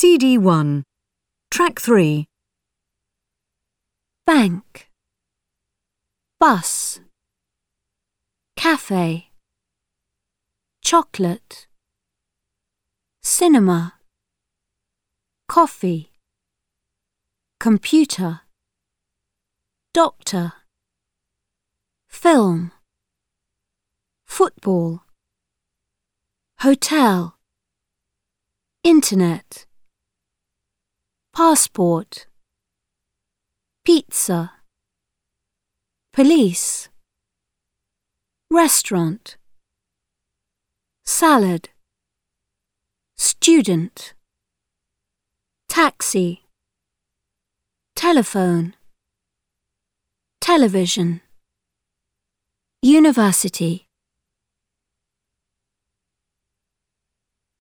CD1. Track 3. Bank, bus, cafe, chocolate, cinema, coffee, computer, doctor, film, football, hotel, internet, passport, pizza, police, restaurant, salad, student, taxi, telephone, television, university.